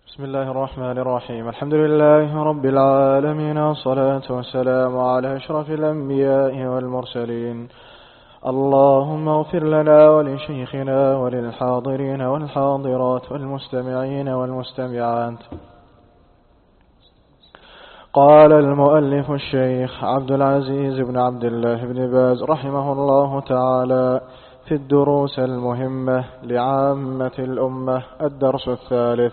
بسم الله الرحمن الرحيم. الحمد لله رب العالمين، والصلاة والسلام على أشرف الأنبياء والمرسلين. اللهم اغفر لنا ولشيخنا وللحاضرين والحاضرات والمستمعين والمستمعات. قال المؤلف الشيخ عبد العزيز بن عبد الله بن باز رحمه الله تعالى في الدروس المهمة لعامة الأمة: الدرس الثالث: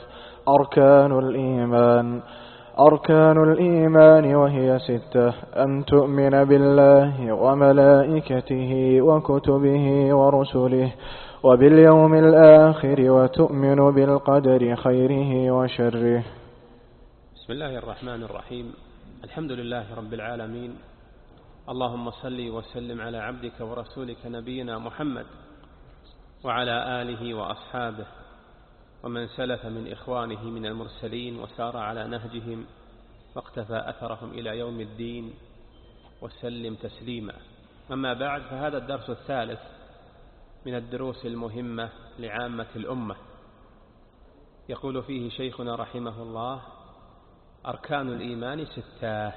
أركان الإيمان، وهي 6: أن تؤمن بالله وملائكته وكتبه ورسله وباليوم الآخر، وتؤمن بالقدر خيره وشره. بسم الله الرحمن الرحيم. الحمد لله رب العالمين، اللهم صل وسلم على عبدك ورسولك نبينا محمد وعلى آله وأصحابه ومن سلف من إخوانه من المرسلين وسار على نهجهم واقتفى أثرهم إلى يوم الدين وسلم تسليما. أما بعد، فهذا الدرس الثالث من الدروس المهمة لعامة الأمة. يقول فيه شيخنا رحمه الله: أركان الإيمان 6.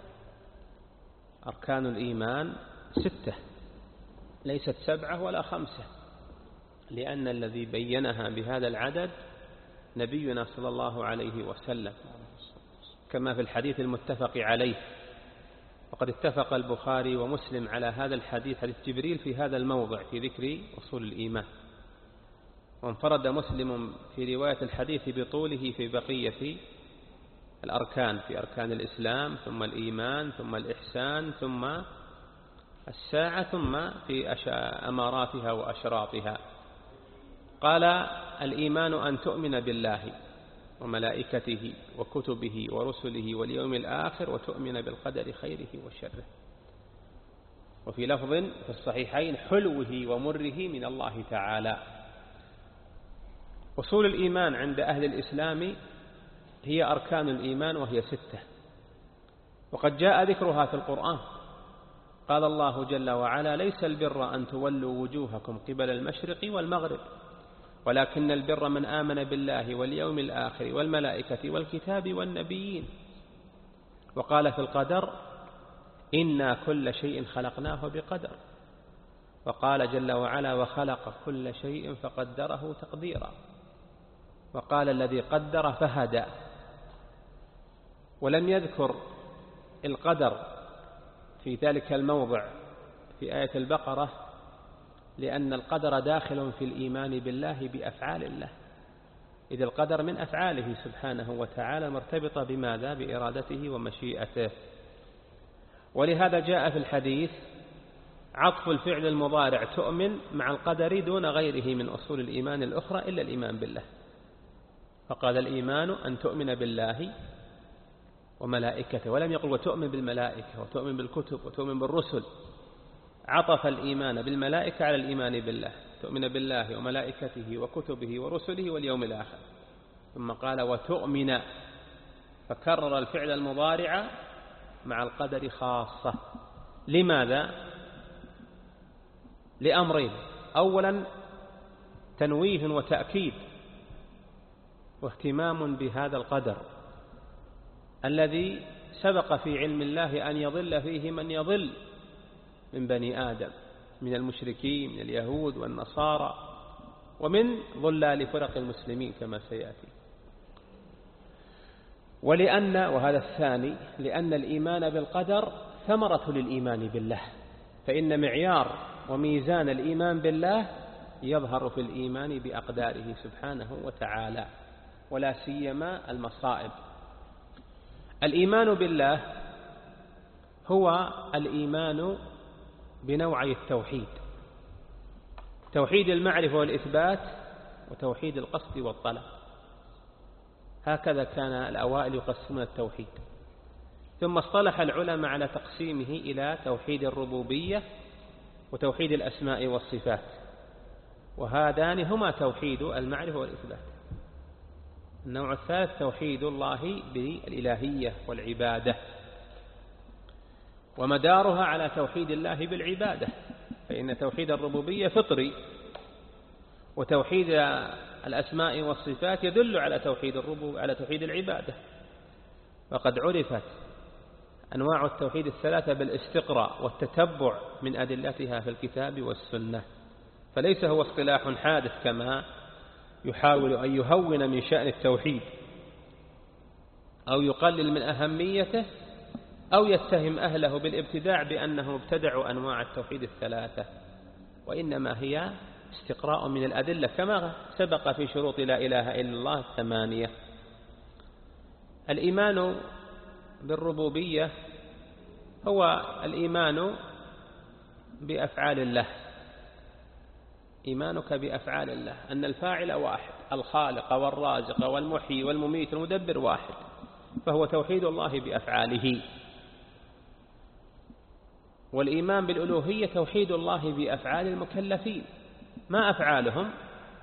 أركان الإيمان 6، ليست 7 ولا 5، لأن الذي بينها بهذا العدد نبينا صلى الله عليه وسلم، كما في الحديث المتفق عليه. وقد اتفق البخاري ومسلم على هذا الحديث، حديث جبريل، في هذا الموضع في ذكر أصول الإيمان. وانفرد مسلم في رواية الحديث بطوله في بقية الأركان، في أركان الإسلام، ثم الإيمان، ثم الإحسان، ثم الساعة، ثم في أماراتها وأشراطها. قال: الإيمان أن تؤمن بالله وملائكته وكتبه ورسله واليوم الآخر، وتؤمن بالقدر خيره وشره. وفي لفظ في الصحيحين: حلوه ومره من الله تعالى. أصول الإيمان عند أهل الإسلام هي أركان الإيمان، وهي 6. وقد جاء ذكرها في القرآن. قال الله جل وعلا: ليس البر أن تولوا وجوهكم قبل المشرق والمغرب، ولكن البر من آمن بالله واليوم الآخر والملائكة والكتاب والنبيين. وقال في القدر: إنا كل شيء خلقناه بقدر. وقال جل وعلا: وخلق كل شيء فقدره تقديرا. وقال: الذي قدر فهدى. ولم يذكر القدر في ذلك الموضع في آية البقرة، لأن القدر داخل في الإيمان بالله بأفعال الله، إذ القدر من أفعاله سبحانه وتعالى، مرتبطة بماذا؟ بإرادته ومشيئته. ولهذا جاء في الحديث عطف الفعل المضارع تؤمن مع القدر دون غيره من أصول الإيمان الأخرى إلا الإيمان بالله. فقال: الإيمان أن تؤمن بالله وملائكته، ولم يقل وتؤمن بالملائكة وتؤمن بالكتب وتؤمن بالرسل. عطف الإيمان بالملائكة على الإيمان بالله، تؤمن بالله وملائكته وكتبه ورسله واليوم الآخر. ثم قال: وتؤمن، فكرر الفعل المضارع مع القدر خاصة. لماذا؟ لأمرين: أولا تنويه وتأكيد واهتمام بهذا القدر الذي سبق في علم الله أن يضل فيه من يضل من بني آدم، من المشركين، من اليهود والنصارى، ومن ضلال فرق المسلمين كما سيأتي. وهذا الثاني، لأن الإيمان بالقدر ثمرة للإيمان بالله، فإن معيار وميزان الإيمان بالله يظهر في الإيمان بأقداره سبحانه وتعالى، ولا سيما المصائب. الإيمان بالله هو الإيمان بنوعي التوحيد: توحيد المعرفة والإثبات، وتوحيد القصد والطلب. هكذا كان الأوائل يقسمون التوحيد. ثم اصطلح العلماء على تقسيمه إلى توحيد الربوبية وتوحيد الأسماء والصفات، وهذان هما توحيد المعرفة والإثبات. النوع الثالث توحيد الله بالإلهية والعبادة، ومدارها على توحيد الله بالعبادة، فإن توحيد الربوبية فطري، وتوحيد الأسماء والصفات يدل على توحيد الربوبية، على توحيد العبادة. وقد عرفت أنواع التوحيد الثلاثة بالاستقراء والتتبع من أدلتها في الكتاب والسنة، فليس هو اصطلاح حادث كما يحاول أن يهون من شأن التوحيد أو يقلل من أهميته أو يتهم أهله بالابتداع بأنه ابتدعوا أنواع التوحيد الثلاثة، وإنما هي استقراء من الأدلة كما سبق في شروط لا إله إلا الله 8. الإيمان بالربوبية هو الإيمان بأفعال الله، إيمانك بأفعال الله، أن الفاعل واحد، الخالق والرازق والمحيي والمميت والمدبر واحد، فهو توحيد الله بأفعاله. والإيمان بالألوهية توحيد الله بأفعال المكلفين، ما أفعالهم؟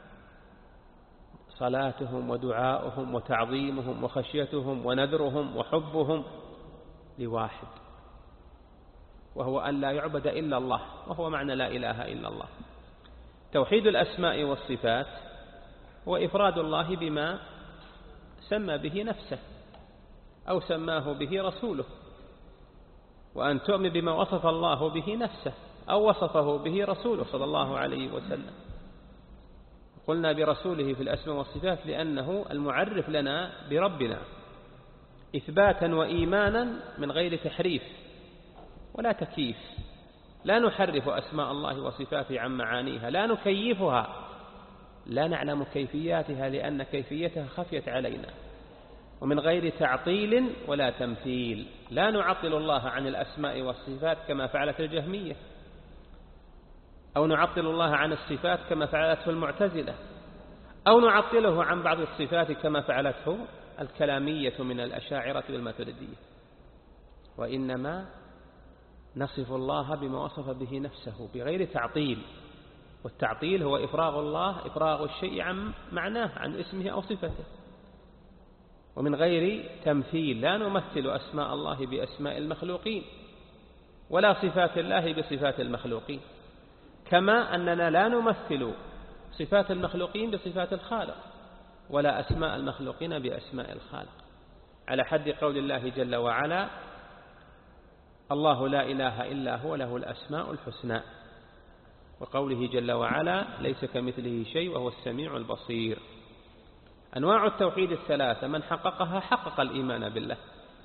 صلاتهم ودعاؤهم وتعظيمهم وخشيتهم ونذرهم وحبهم لواحد، وهو أن لا يعبد إلا الله، وهو معنى لا إله إلا الله. توحيد الأسماء والصفات هو إفراد الله بما سمى به نفسه أو سماه به رسوله، وأن تؤمن بما وصف الله به نفسه أو وصفه به رسوله صلى الله عليه وسلم. قلنا برسوله في الأسماء والصفات لأنه المعرف لنا بربنا إثباتا وإيمانا من غير تحريف ولا تكييف، لا نحرف أسماء الله وصفاته عن معانيها، لا نكيفها، لا نعلم كيفياتها لأن كيفيتها خفيت علينا، ومن غير تعطيل ولا تمثيل، لا نعطل الله عن الأسماء والصفات كما فعلت الجهمية، أو نعطل الله عن الصفات كما فعلته المعتزلة، أو نعطله عن بعض الصفات كما فعلته الكلامية من الأشاعرة والماتريدية، وإنما نصف الله بما وصف به نفسه بغير تعطيل، والتعطيل هو إفراغ الشيء عن معناه، عن اسمه أو صفته، ومن غير تمثيل، لا نمثل أسماء الله بأسماء المخلوقين ولا صفات الله بصفات المخلوقين، كما أننا لا نمثل صفات المخلوقين بصفات الخالق ولا أسماء المخلوقين بأسماء الخالق، على حد قول الله جل وعلا: الله لا إله إلا هو له الأسماء الحسنى، وقوله جل وعلا: ليس كمثله شيء وهو السميع البصير. أنواع التوحيد الثلاثة من حققها حقق الإيمان بالله.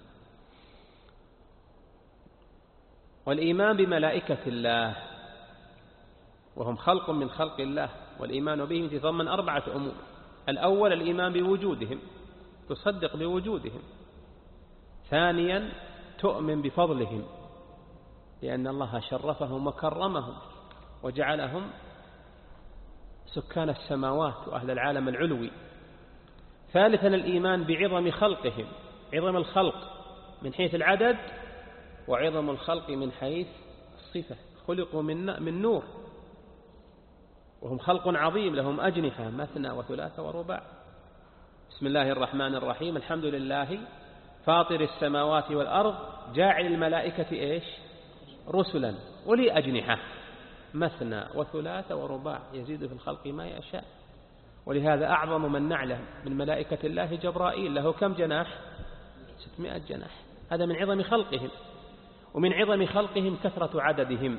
والإيمان بملائكة الله وهم خلق من خلق الله، والإيمان بهم يتضمن 4 أمور: الأول الإيمان بوجودهم، تصدق بوجودهم. ثانيا تؤمن بفضلهم، لأن الله شرفهم وكرمهم وجعلهم سكان السماوات وأهل العالم العلوي. ثالثا الإيمان بعظم خلقهم، عظم الخلق من حيث العدد وعظم الخلق من حيث الصفة، خلقوا من نور وهم خلق عظيم، لهم أجنحة مثنى وثلاث ورباع. بسم الله الرحمن الرحيم: الحمد لله فاطر السماوات والأرض جاعل الملائكة رسلا ولي أجنحة مثنى وثلاث ورباع يزيد في الخلق ما يشاء. ولهذا أعظم من نعلم من ملائكة الله جبرائيل، له كم جناح؟ 600 جناح. هذا من عظم خلقهم، ومن عظم خلقهم كثرة عددهم.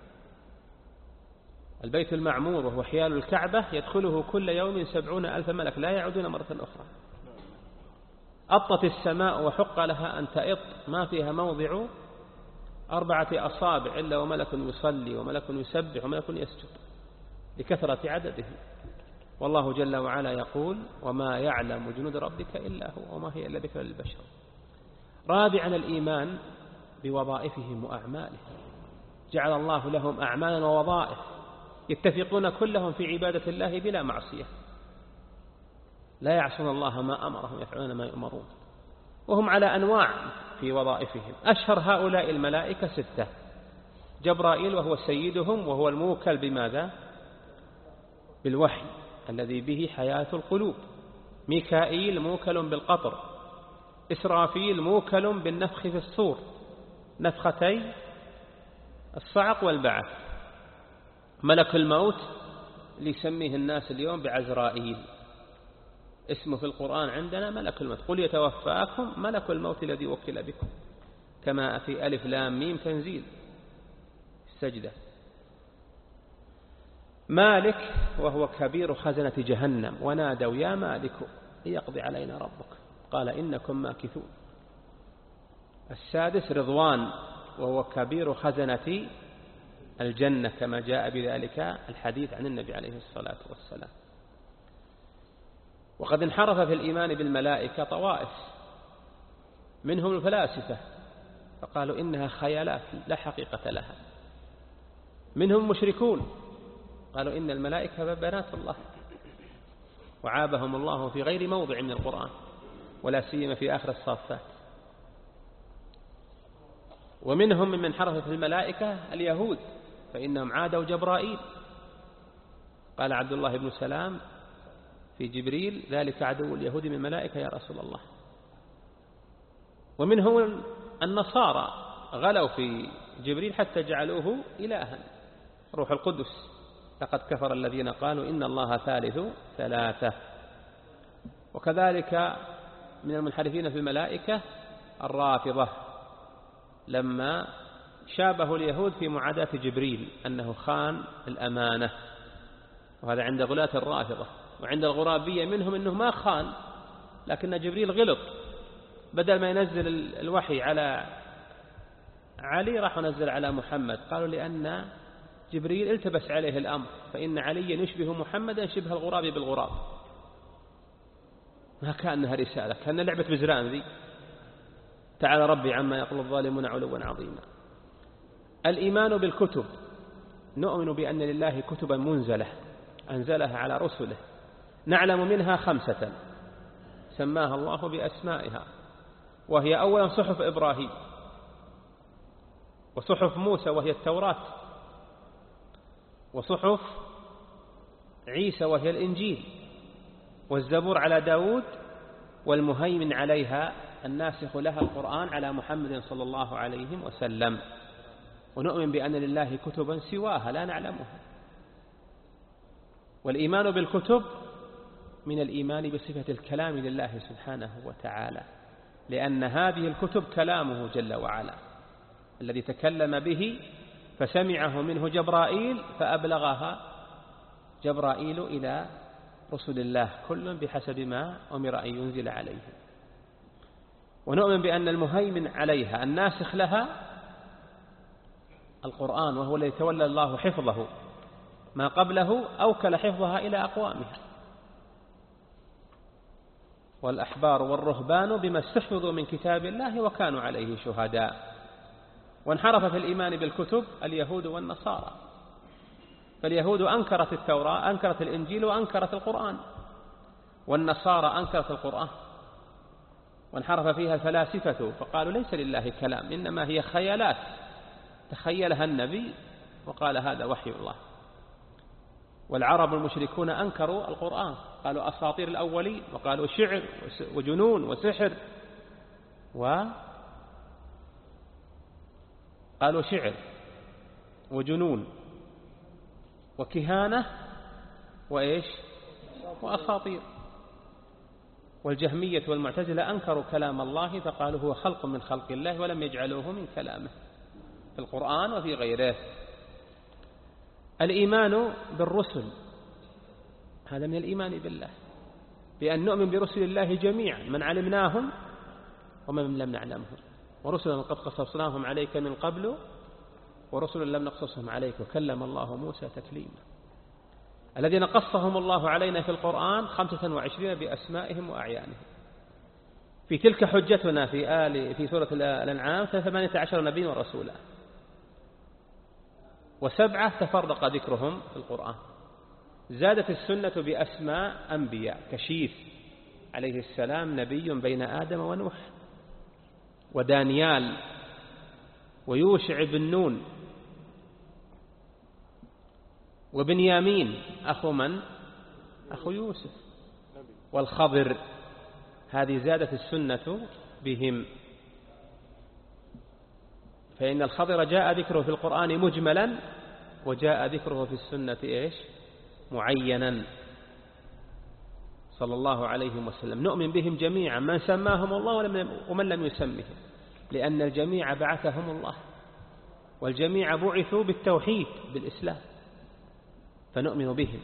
البيت المعمور وهو حيال الكعبة يدخله كل يوم 70,000 ملك لا يعودون مرة أخرى. أطت السماء وحق لها أن تأط، ما فيها موضع 4 أصابع إلا وملك يصلي وملك يسبح وملك يسجد لكثرة عددهم. والله جل وعلا يقول: وما يعلم جنود ربك إلا هو وما هي إلا ذكرى للبشر. رابعا الإيمان بوظائفهم وأعمالهم، جعل الله لهم أعمالا ووظائف يتفقون كلهم في عبادة الله بلا معصية، لا يعصون الله ما أمرهم يفعلون ما يؤمرون، وهم على أنواع في وظائفهم. أشهر هؤلاء الملائكة 6: جبرائيل وهو سيدهم وهو الموكل بماذا؟ بالوحي الذي به حياة القلوب. ميكائيل موكل بالقطر. إسرافيل موكل بالنفخ في الصور، نفختي الصعق والبعث. ملك الموت اللي يسميه الناس اليوم بعزرائيل، اسمه في القرآن عندنا ملك الموت، قل يتوفاكم ملك الموت الذي وكل بكم، كما في ألف لام ميم تنزيل السجدة. مالك وهو كبير خزنة جهنم، ونادوا يا مالك ليقضي علينا ربك قال إنكم ماكثون. السادس رضوان وهو كبير خزنة الجنة، كما جاء بذلك الحديث عن النبي عليه الصلاة والسلام. وقد انحرف في الإيمان بالملائكة طوائف، منهم الفلاسفة فقالوا إنها خيالات لا حقيقة لها، منهم مشركون قالوا إن الملائكة بنات الله، وعابهم الله في غير موضع من القرآن ولا سيما في آخر الصافات. ومنهم من انحرف في الملائكة اليهود، فإنهم عادوا جبرائيل، قال عبد الله بن سلام في جبريل ذلك عدو اليهود من الملائكة يا رسول الله. ومنهم النصارى غلوا في جبريل حتى جعلوه إلها، روح القدس، لقد كفر الذين قالوا إن الله ثالث ثلاثة. وكذلك من المنحرفين في الملائكة الرافضة، لما شابه اليهود في معاداة جبريل أنه خان الأمانة، وهذا عند غلاة الرافضة. وعند الغرابية منهم أنه ما خان، لكن جبريل غلط، بدل ما ينزل الوحي على علي راح ينزل على محمد، قالوا لأن جبريل التبس عليه الأمر، فإن عليا يشبه محمدا شبه الغراب بالغراب، ما كأنها رسالة، كأنها لعبة بزران ذي. تعالى ربي عما يقول الظالمون علوا عظيما. الإيمان بالكتب، نؤمن بأن لله كتبا منزلة أنزلها على رسله، نعلم منها 5 سماها الله بأسمائها، وهي أولا صحف إبراهيم، وصحف موسى وهي التوراة، وصحف عيسى وهي الإنجيل، والزبور على داود، والمهيمن عليها الناسخ لها القرآن على محمد صلى الله عليه وسلم. ونؤمن بأن لله كتبا سواها لا نعلمها. والإيمان بالكتب من الإيمان بصفة الكلام لله سبحانه وتعالى، لأن هذه الكتب كلامه جل وعلا الذي تكلم به، فسمعه منه جبرائيل فأبلغها جبرائيل إلى رسل الله كل بحسب ما أمر أن ينزل عليه. ونؤمن بأن المهيمن عليها الناسخ لها القرآن، وهو الذي تولى الله حفظه، ما قبله أوكل حفظها إلى أقوامها. والأحبار والرهبان بما استحفظوا من كتاب الله وكانوا عليه شهداء. وانحرف في الإيمان بالكتب اليهود والنصارى، فاليهود أنكرت التوراة، أنكرت الإنجيل، وأنكرت القرآن، والنصارى أنكرت القرآن. وانحرف فيها الفلاسفة فقالوا ليس لله كلام، إنما هي خيالات تخيلها النبي وقال هذا وحي الله. والعرب المشركون أنكروا القرآن، قالوا أساطير الأولين، وقالوا شعر وجنون وسحر، قالوا شعر وجنون وكهانة وإيش وأساطير. والجهمية والمعتزلة أنكروا كلام الله فقالوا هو خلق من خلق الله، ولم يجعلوه من كلامه في القرآن وفي غيره. الإيمان بالرسل، هذا من الإيمان بالله، بأن نؤمن برسل الله جميعا، من علمناهم ومن لم نعلمهم، ورسلا قد قصصناهم عليك من قبل ورسلا لم نقصصهم عليك، وكلم الله موسى تكليما. الذين قصهم الله علينا في القرآن 25 بأسمائهم وأعيانهم. في تلك حجتنا في سورة الأنعام 18 نبي ورسولا، و7 تفرق ذكرهم في القرآن. زادت السنة بأسماء أنبياء كشيث عليه السلام نبي بين آدم ونوح، ودانيال، ويوشع بن نون، وبنيامين أخو من؟ أخو يوسف، والخضر. هذه زادت السنة بهم، فإن الخضر جاء ذكره في القرآن مجملا، وجاء ذكره في السنة إيش؟ معينا صلى الله عليه وسلم نؤمن بهم جميعا، من سماهم الله ومن لم يسمهم، لأن الجميع بعثهم الله، والجميع بعثوا بالتوحيد بالإسلام، فنؤمن بهم.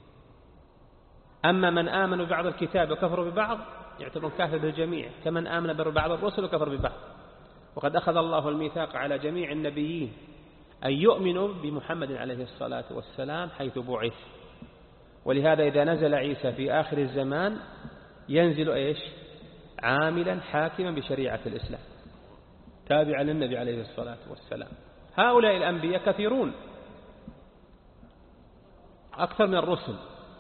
أما من آمنوا ببعض الكتاب وكفروا ببعض يعتبرون كافر بالجميع، كمن آمن ببعض الرسل وكفر ببعض. وقد أخذ الله الميثاق على جميع النبيين أن يؤمنوا بمحمد عليه الصلاة والسلام حيث بعث. ولهذا إذا نزل عيسى في آخر الزمان ينزل إيش؟ عاملا حاكما بشريعة الإسلام تابعا للنبي عليه الصلاة والسلام. هؤلاء الأنبياء كثيرون أكثر من الرسل،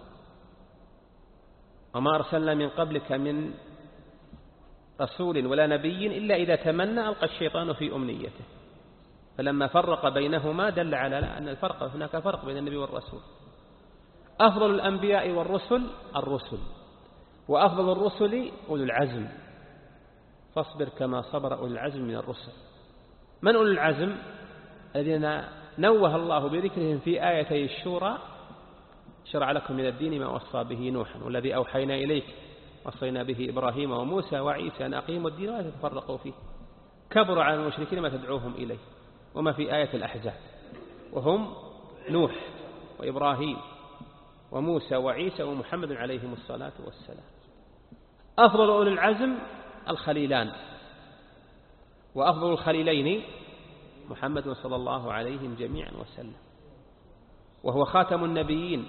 وما أرسلنا من قبلك من رسول ولا نبي إلا إذا تمنى ألقى الشيطان في أمنيته، فلما فرق بينهما دل على أن الفرق، هناك فرق بين النبي والرسول. أفضل الأنبياء والرسل الرسل، وأفضل الرسل أولو العزم، فاصبر كما صبر أولو العزم من الرسل. من أولو العزم؟ الذين نوه الله بذكرهم في آيتي الشورى: شرع لكم من الدين ما وصى به نوحا والذي أوحينا إليك وصينا به إبراهيم وموسى وعيسى أن أقيموا الدين ولا تتفرقوا فيه. كبر على المشركين ما تدعوهم إليه. وما في آية الأحزاب، وهم نوح وإبراهيم وموسى وعيسى ومحمد عليهم الصلاة والسلام. أفضل أولي العزم الخليلان، وأفضل الخليلين محمد صلى الله عليهم جميعا وسلم، وهو خاتم النبيين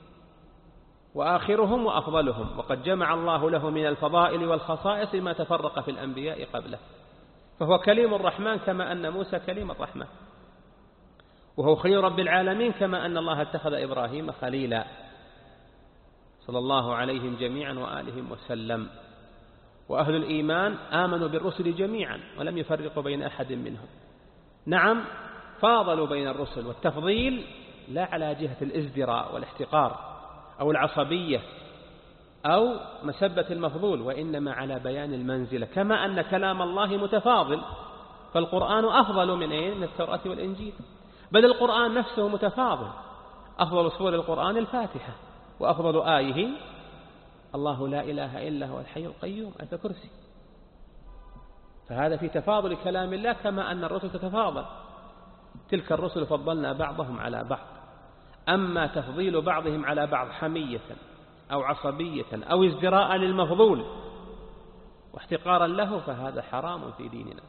وآخرهم وأفضلهم، وقد جمع الله له من الفضائل والخصائص ما تفرق في الأنبياء قبله، فهو كليم الرحمن كما أن موسى كليم الرحمن، وهو خليل رب العالمين كما أن الله اتخذ إبراهيم خليلا، صلى الله عليهم جميعا وآلهم وسلم. وأهل الإيمان آمنوا بالرسل جميعا ولم يفرقوا بين أحد منهم. نعم فاضلوا بين الرسل، والتفضيل لا على جهة الازدراء والاحتقار أو العصبية أو مسبة المفضول، وإنما على بيان المنزلة، كما أن كلام الله متفاضل، فالقرآن أفضل من التوراة والإنجيل، بل القرآن نفسه متفاضل. أفضل سور القرآن الفاتحة، وأفضل آيه الله لا إله إلا هو الحي القيوم، آية الكرسي. فهذا في تفاضل كلام الله، كما أن الرسل تتفاضل، تلك الرسل فضلنا بعضهم على بعض. أما تفضيل بعضهم على بعض حمية أو عصبية أو ازدراء للمفضول واحتقارا له فهذا حرام في ديننا.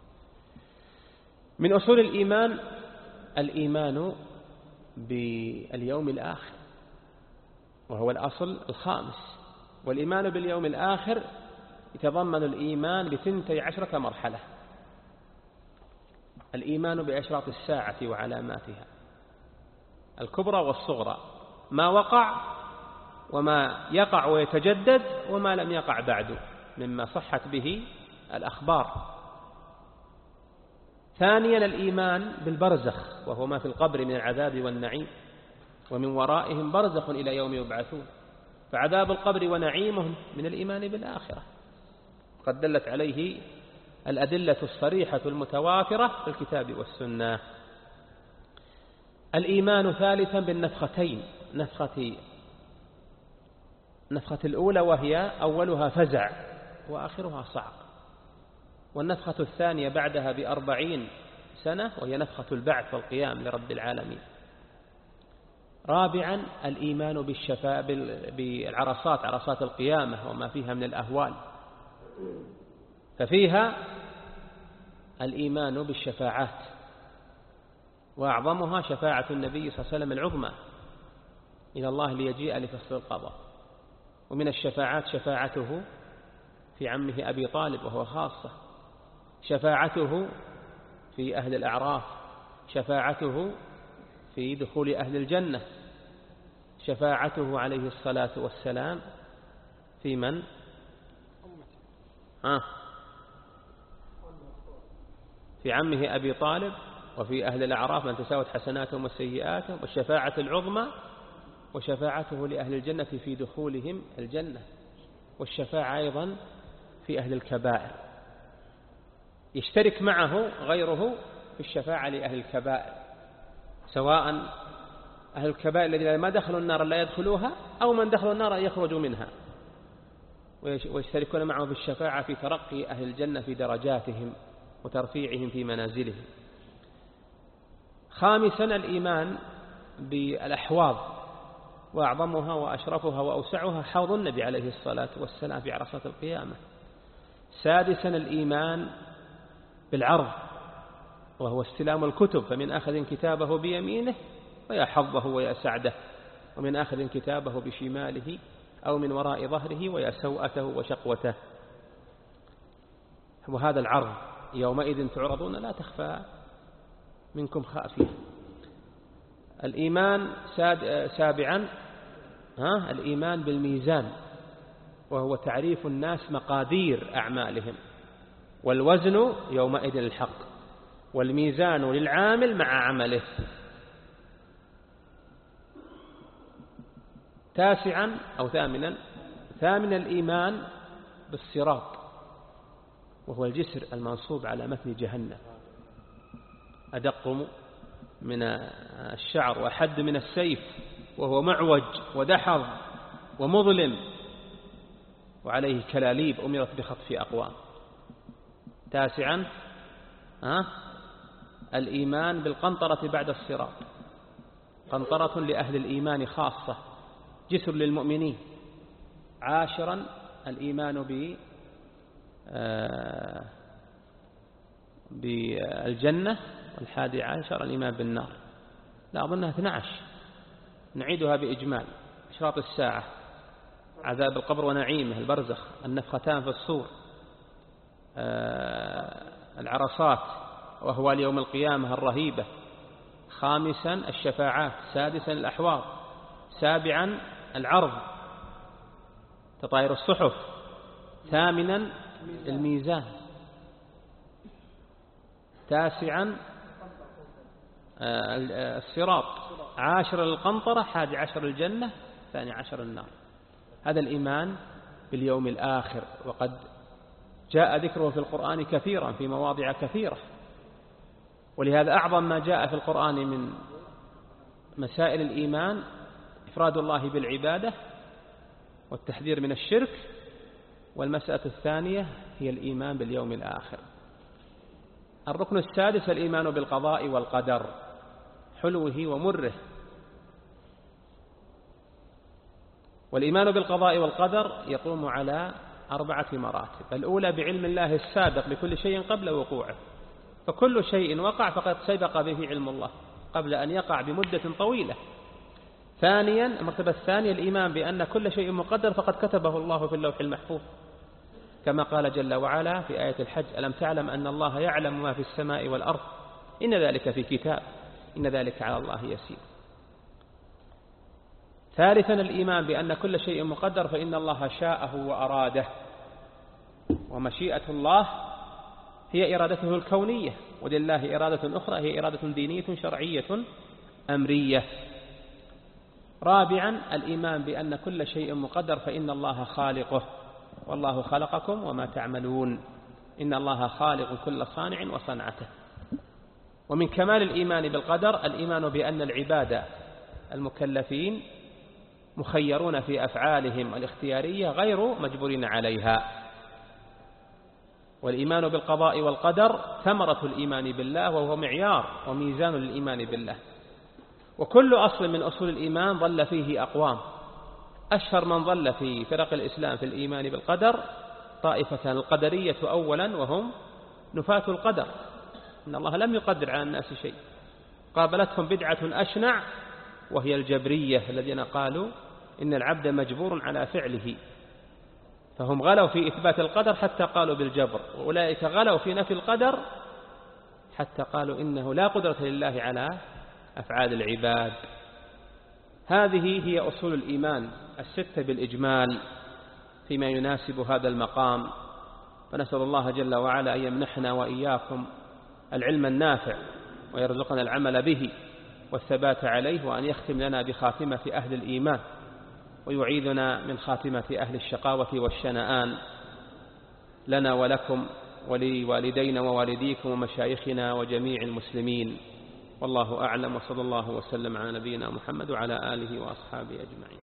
من أصول الإيمان الإيمان باليوم الآخر، وهو الأصل الخامس. والإيمان باليوم الآخر يتضمن الإيمان ب12 مرحلة: الإيمان بأشراط الساعة وعلاماتها الكبرى والصغرى، ما وقع وما يقع ويتجدد وما لم يقع بعد مما صحت به الأخبار. ثانيا الإيمان بالبرزخ، وهو ما في القبر من العذاب والنعيم، ومن ورائهم برزخ إلى يوم يبعثون، فعذاب القبر ونعيمهم من الإيمان بالآخرة، قد دلت عليه الأدلة الصريحة المتوافرة في الكتاب والسنة. الإيمان ثالثا بالنفختين، نفخة الأولى وهي أولها فزع وآخرها صعق، والنفخة الثانية بعدها ب40 سنة وهي نفخة البعث والقيام لرب العالمين. رابعا الإيمان بالعرصات، عرصات القيامة وما فيها من الأهوال، ففيها الإيمان بالشفاعات، وأعظمها شفاعة النبي صلى الله عليه وسلم العظمى إلى الله ليجيء لفصل القضاء. ومن الشفاعات شفاعته في عمه أبي طالب وهو خاصة، شفاعته في أهل الأعراف، شفاعته في دخول أهل الجنة، شفاعته عليه الصلاة والسلام في من؟ في عمه أبي طالب، وفي أهل الأعراف من تساوت حسناتهم وسيئاتهم، والشفاعة العظمى وشفاعته لأهل الجنة في دخولهم الجنة، والشفاعة أيضا في أهل الكبائر، يشترك معه غيره في الشفاعة لأهل الكبائر، سواء أهل الكبائر الذين ما دخلوا النار لا يدخلوها، أو من دخلوا النار يخرجوا منها، ويشتركون معه في الشفاعة في ترقي أهل الجنة في درجاتهم وترفيعهم في منازلهم. خامسا الإيمان بالأحواض، وأعظمها وأشرفها وأوسعها حوض النبي عليه الصلاة والسلام في عرصات القيامة. سادسا الإيمان بالعرض، وهو استلام الكتب، فمن أخذ كتابه بيمينه ويا حظه ويا سعده، ومن أخذ كتابه بشماله أو من وراء ظهره ويا سوءته وشقوته. وهذا العرض يومئذ تعرضون لا تخفى منكم خافية. الإيمان سابعا الإيمان بالميزان، وهو تعريف الناس مقادير أعمالهم، والوزن يومئذ الحق، والميزان للعامل مع عمله. تاسعا أو ثامنا الإيمان بالصراط، وهو الجسر المنصوب على متن جهنم، أدق من الشعر وأحد من السيف، وهو معوج ودحض ومظلم، وعليه كلاليب أمرت بخطف أقوام. تاسعا الإيمان بالقنطرة بعد الصراط، قنطرة لأهل الإيمان خاصة، جسر للمؤمنين. عاشرا الإيمان بالجنة. والحادي عشر الإيمان بالنار. لا أظنها 12، نعيدها بإجمال: أشراط الساعة، عذاب القبر ونعيمه، البرزخ، النفختان في الصور، العرصات وأهوال يوم القيامة الرهيبة. خامسا الشفاعات. سادسا الأحواض. سابعا العرض، تطاير الصحف. ثامنا الميزان. تاسعا الصراط. عاشر القنطرة. 11 الجنة. 12 النار. هذا الإيمان باليوم الآخر، وقد جاء ذكره في القرآن كثيرا في مواضع كثيرة، ولهذا أعظم ما جاء في القرآن من مسائل الإيمان إفراد الله بالعبادة والتحذير من الشرك، والمسألة الثانية هي الإيمان باليوم الآخر. الركن السادس الإيمان بالقضاء والقدر، حلوه ومره. والإيمان بالقضاء والقدر يقوم على 4 مراتب. الأولى بعلم الله السابق بكل شيء قبل وقوعه، فكل شيء وقع فقد سبق به علم الله قبل أن يقع بمدة طويلة. ثانيا المرتبة الثانية الإيمان بأن كل شيء مقدر فقد كتبه الله في اللوح المحفوظ، كما قال جل وعلا في آية الحج: ألم تعلم أن الله يعلم ما في السماء والأرض إن ذلك في كتاب إن ذلك على الله يسير. ثالثا الإيمان بأن كل شيء مقدر فإن الله شاءه وأراده، ومشيئة الله هي إرادته الكونية، ولله إرادة أخرى هي إرادة دينية شرعية أمرية. رابعا الإيمان بأن كل شيء مقدر فإن الله خالقه، والله خلقكم وما تعملون، إن الله خالق كل صانع وصنعته. ومن كمال الإيمان بالقدر الإيمان بأن العباد المكلفين مخيرون في أفعالهم الاختيارية غير مجبورين عليها. والإيمان بالقضاء والقدر ثمرة الإيمان بالله، وهو معيار وميزان للإيمان بالله. وكل أصل من أصول الإيمان ضل فيه أقوام. أشهر من ضل في فرق الإسلام في الإيمان بالقدر طائفة القدرية أولا، وهم نفاة القدر، إن الله لم يقدر على الناس شيء. قابلتهم بدعة أشنع وهي الجبرية، الذين قالوا إن العبد مجبور على فعله، فهم غلوا في إثبات القدر حتى قالوا بالجبر، وأولئك غلوا في نفي القدر حتى قالوا إنه لا قدرة لله على أفعال العباد. هذه هي أصول الإيمان 6 بالإجمال فيما يناسب هذا المقام. فنسأل الله جل وعلا أن يمنحنا وإياكم العلم النافع، ويرزقنا العمل به والثبات عليه، وأن يختم لنا بخاتمة أهل الإيمان، ويعيذنا من خاتمة أهل الشقاوة والشنآن، لنا ولكم ولوالدينا ووالديكم ومشايخنا وجميع المسلمين. والله أعلم، وصلى الله وسلم على نبينا محمد وعلى آله وأصحابه أجمعين.